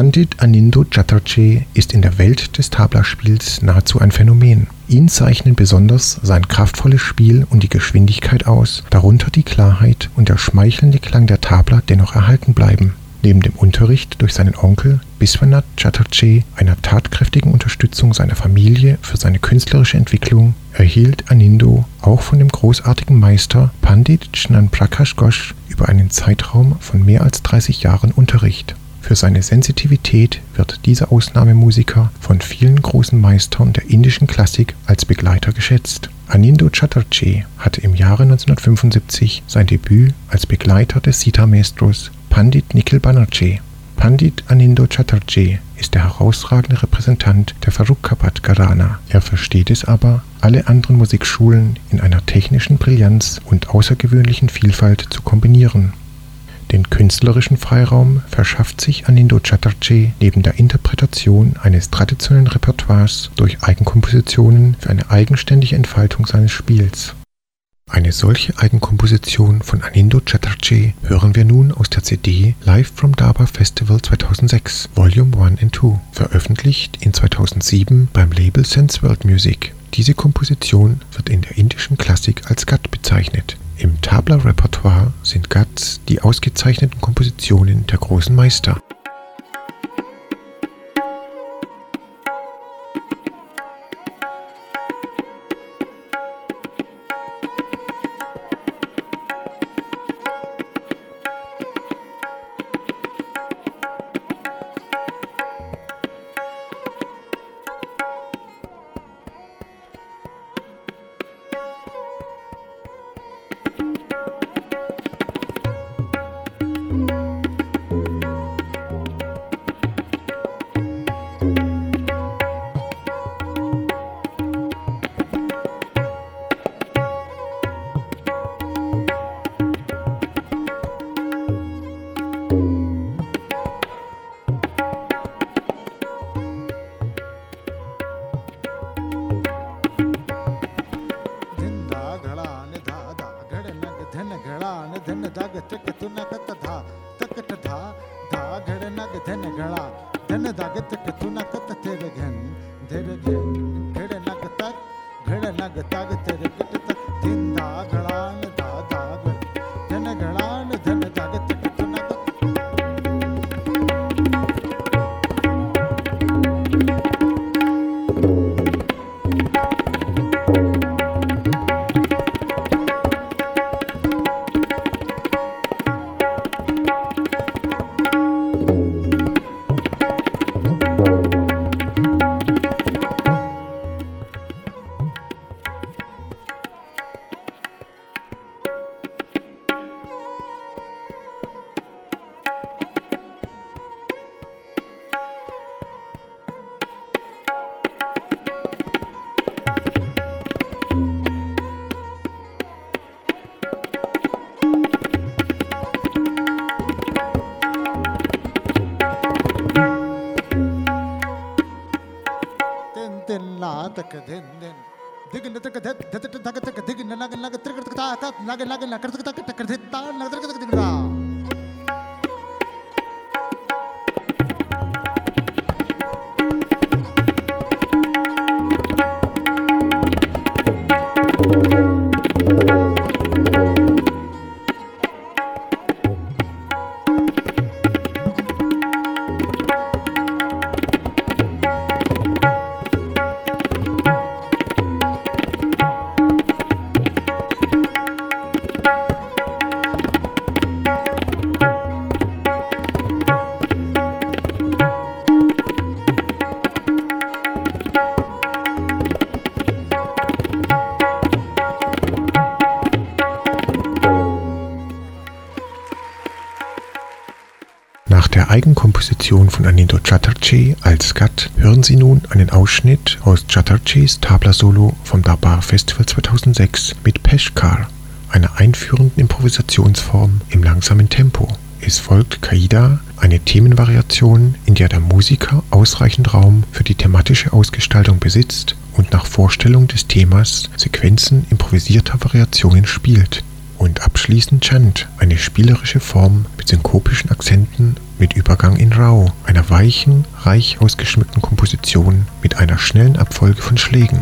Pandit Anindo Chatterjee ist in der Welt des Tabla-Spiels nahezu ein Phänomen. Ihn zeichnen besonders sein kraftvolles Spiel und die Geschwindigkeit aus, darunter die Klarheit und der schmeichelnde Klang der Tabla dennoch erhalten bleiben. Neben dem Unterricht durch seinen Onkel Biswanath Chatterjee, einer tatkräftigen Unterstützung seiner Familie für seine künstlerische Entwicklung, erhielt Anindo auch von dem großartigen Meister Pandit Jnan Prakash Ghosh über einen Zeitraum von mehr als 30 Jahren Unterricht. Für seine Sensitivität wird dieser Ausnahmemusiker von vielen großen Meistern der indischen Klassik als Begleiter geschätzt. Anindo Chatterjee hatte im Jahre 1975 sein Debüt als Begleiter des Sitar-Maestros Pandit Nikhil Banerjee. Pandit Anindo Chatterjee ist der herausragende Repräsentant der Farrukhbad Gharana. Er versteht es aber, alle anderen Musikschulen in einer technischen Brillanz und außergewöhnlichen Vielfalt zu kombinieren. Den künstlerischen Freiraum verschafft sich Anindo Chatterjee neben der Interpretation eines traditionellen Repertoires durch Eigenkompositionen für eine eigenständige Entfaltung seines Spiels. Eine solche Eigenkomposition von Anindo Chatterjee hören wir nun aus der CD Live from Darbar Festival 2006, Volume 1 and 2, veröffentlicht in 2007 beim Label Sense World Music. Diese Komposition wird in der indischen Klassik als Ghat bezeichnet. Im Tabla-Repertoire sind Ghats die ausgezeichneten Kompositionen der großen Meister. Eigenkomposition von Anindo Chatterjee als Ghat hören Sie nun einen Ausschnitt aus Chatterjees Tabla-Solo vom Darbar Festival 2006 mit Peshkar, einer einführenden Improvisationsform im langsamen Tempo. Es folgt Qaida, eine Themenvariation, in der der Musiker ausreichend Raum für die thematische Ausgestaltung besitzt und nach Vorstellung des Themas Sequenzen improvisierter Variationen spielt. Und abschließend Chant, eine spielerische Form mit synkopischen Akzenten mit Übergang in Rau, einer weichen, reich ausgeschmückten Komposition mit einer schnellen Abfolge von Schlägen.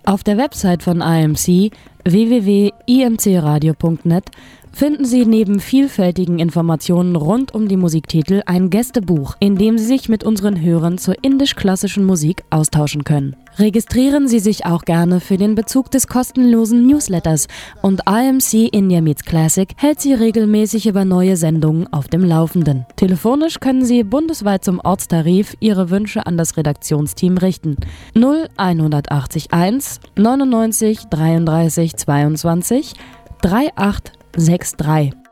Auf der Website von IMC www.imcradio.net finden Sie neben vielfältigen Informationen rund um die Musiktitel ein Gästebuch, in dem Sie sich mit unseren Hörern zur indisch-klassischen Musik austauschen können. Registrieren Sie sich auch gerne für den Bezug des kostenlosen Newsletters und IMC India Meets Classic hält Sie regelmäßig über neue Sendungen auf dem Laufenden. Telefonisch können Sie bundesweit zum Ortstarif Ihre Wünsche an das Redaktionsteam richten. 0181 99 33 22 3863.